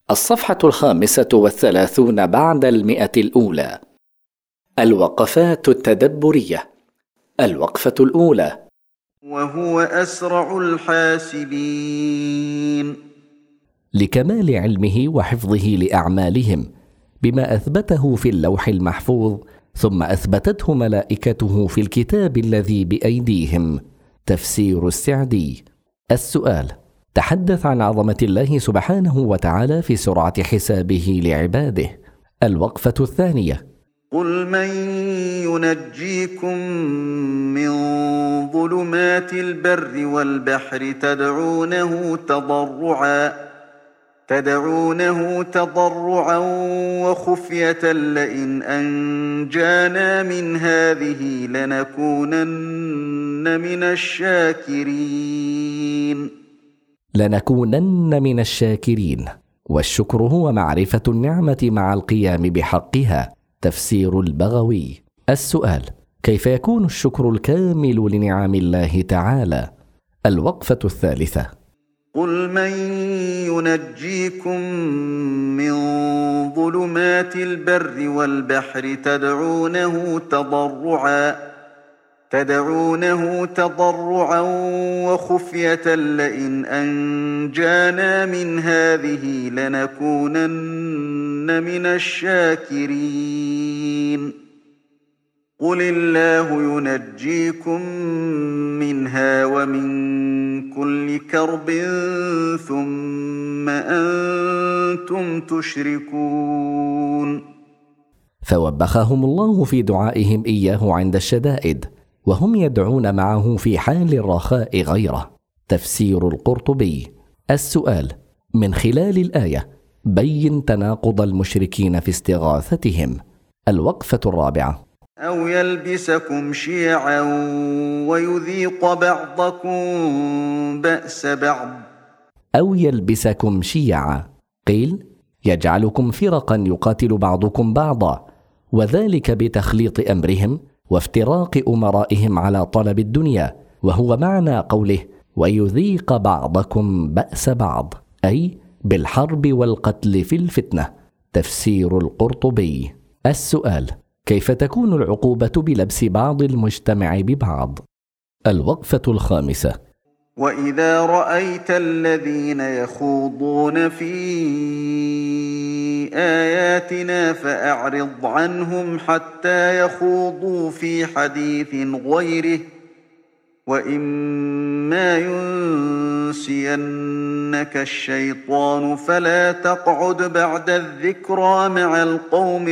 الصفحة 35 بعد 100. الوقفات التدبرية. الوقفة الأولى: وهو أسرع الحاسبين. لكمال علمه وحفظه لأعمالهم بما أثبته في اللوح المحفوظ، ثم أثبتته ملائكته في الكتاب الذي بأيديهم. تفسير السعدي. السؤال: تحدث عن عظمة الله سبحانه وتعالى في سرعة حسابه لعباده. الوقفة الثانية: قل من ينجيكم من ظلمات البر والبحر تدعونه تضرعا وخفية لئن أنجانا من هذه لنكونن من الشاكرين. والشكر هو معرفة النعمة مع القيام بحقها. تفسير البغوي. السؤال: كيف يكون الشكر الكامل لنعم الله تعالى؟ الوقفة الثالثة: قل من ينجيكم من ظلمات البر والبحر تدعونه تضرعا وخفية لئن أنجانا من هذه لنكونن من الشاكرين. قل الله ينجيكم منها ومن كل كرب ثم أنتم تشركون. فوبخهم الله في دعائهم إياه عند الشدائد، وهم يدعون معه في حال الرخاء غيره. تفسير القرطبي. السؤال: من خلال الآية بين تناقض المشركين في استغاثتهم. الوقفة الرابعة: أو يلبسكم شيعا ويذيق بعضكم بأس بعض. أو يلبسكم شيعا، قيل يجعلكم فرقا يقاتل بعضكم بعضا، وذلك بتخليط أمرهم وافتراق أمرائهم على طلب الدنيا، وهو معنى قوله ويذيق بعضكم بأس بعض، أي بالحرب والقتل في الفتنة. تفسير القرطبي. السؤال: كيف تكون العقوبة بلبس بعض المجتمع ببعض؟ الوقفة الخامسة: وإذا رأيت الذين يخوضون في آياتنا فأعرض عنهم حتى يخوضوا في حديث غيره، وإما ينسينك الشيطان فلا تقعد بعد الذكرى مع القوم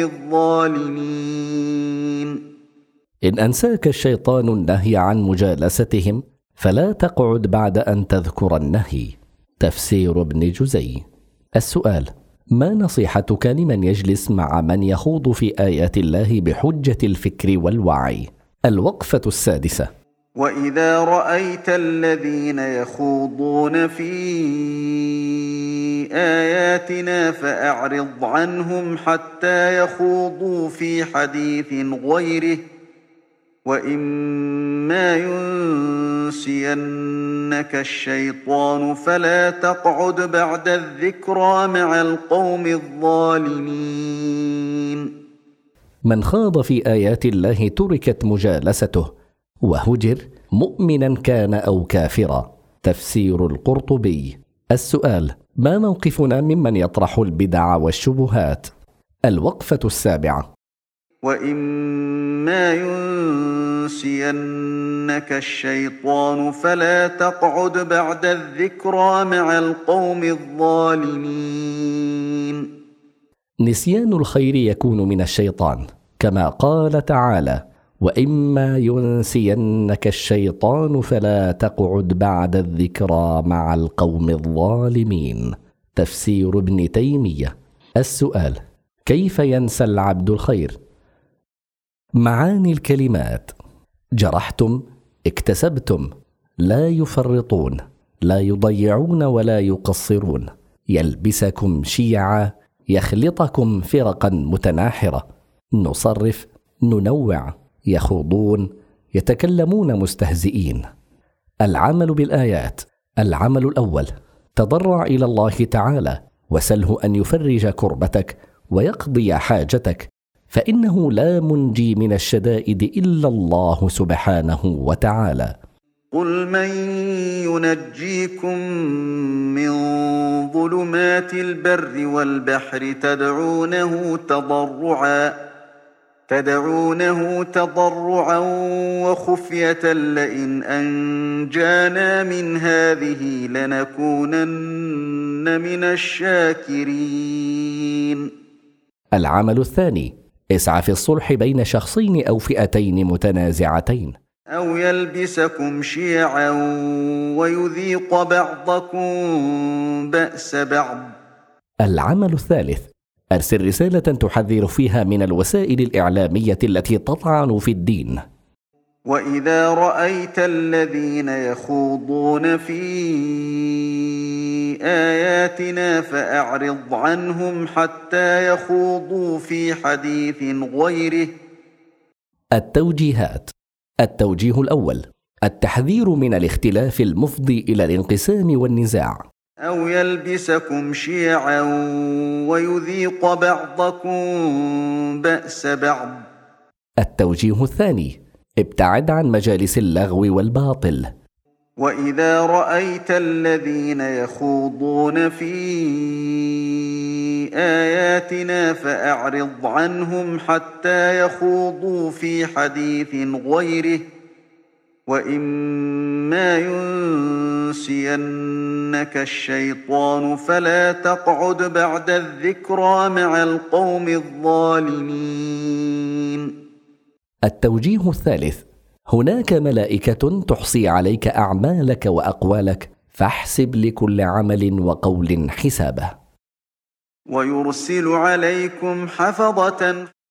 الظالمين. إن أنساك الشيطان النهي عن مجالستهم فلا تقعد بعد أن تذكر النهي. تفسير ابن جزي. السؤال: ما نصيحتك لمن يجلس مع من يخوض في آيات الله بحجة الفكر والوعي؟ الوقفة السادسة: وإذا رأيت الذين يخوضون في آياتنا فأعرض عنهم حتى يخوضوا في حديث غيره، وإما ينسينك الشيطان فلا تقعد بعد الذكرى مع القوم الظالمين. من خاض في آيات الله تركت مجالسته وهجر، مؤمنا كان أو كافرا. تفسير القرطبي. السؤال: ما موقفنا ممن يطرح البدع والشبهات؟ الوقفة السابعة: وإما ينسينك الشيطان فلا تقعد بعد الذكرى مع القوم الظالمين. نسيان الخير يكون من الشيطان، كما قال تعالى: وإما ينسينك الشيطان فلا تقعد بعد الذكرى مع القوم الظالمين. تفسير ابن تيمية. السؤال: كيف ينسى العبد الخير؟ معاني الكلمات: جرحتم، اكتسبتم، لا يفرطون، لا يضيعون ولا يقصرون، يلبسكم شيعا، يخلطكم فرقا متناحرة، نصرف، ننوع، يخوضون، يتكلمون مستهزئين. العمل بالآيات: العمل الأول: تضرع إلى الله تعالى وسله أن يفرج كربتك ويقضي حاجتك، فإنه لا منجي من الشدائد إلا الله سبحانه وتعالى. قل من ينجيكم من ظلمات البر والبحر تدعونه تضرعا وخفية لئن أنجانا من هذه لنكونن من الشاكرين. العمل الثاني: اسعى في الصلح بين شخصين أو فئتين متنازعتين، أو يلبسكم شيعا ويذيق بعضكم بأس بعض. العمل الثالث: أرسل رسالة تحذر فيها من الوسائل الإعلامية التي تطعن في الدين. وإذا رأيت الذين يخوضون في آياتنا فأعرض عنهم حتى يخوضوا في حديث غيره. التوجيهات: التوجيه الأول: التحذير من الاختلاف المفضي إلى الانقسام والنزاع. أو يلبسكم شيعا ويذيق بعضكم بأس بعض. التوجيه الثاني: ابتعد عن مجالس اللغو والباطل. وإذا رأيت الذين يخوضون في آياتنا فأعرض عنهم حتى يخوضوا في حديث غيره، وإما ينسينك الشيطان فلا تقعد بعد الذكرى مع القوم الظالمين. التوجيه الثالث: هناك ملائكة تحصي عليك أعمالك وأقوالك، فاحسب لكل عمل وقول حسابه. ويرسل عليكم حفظة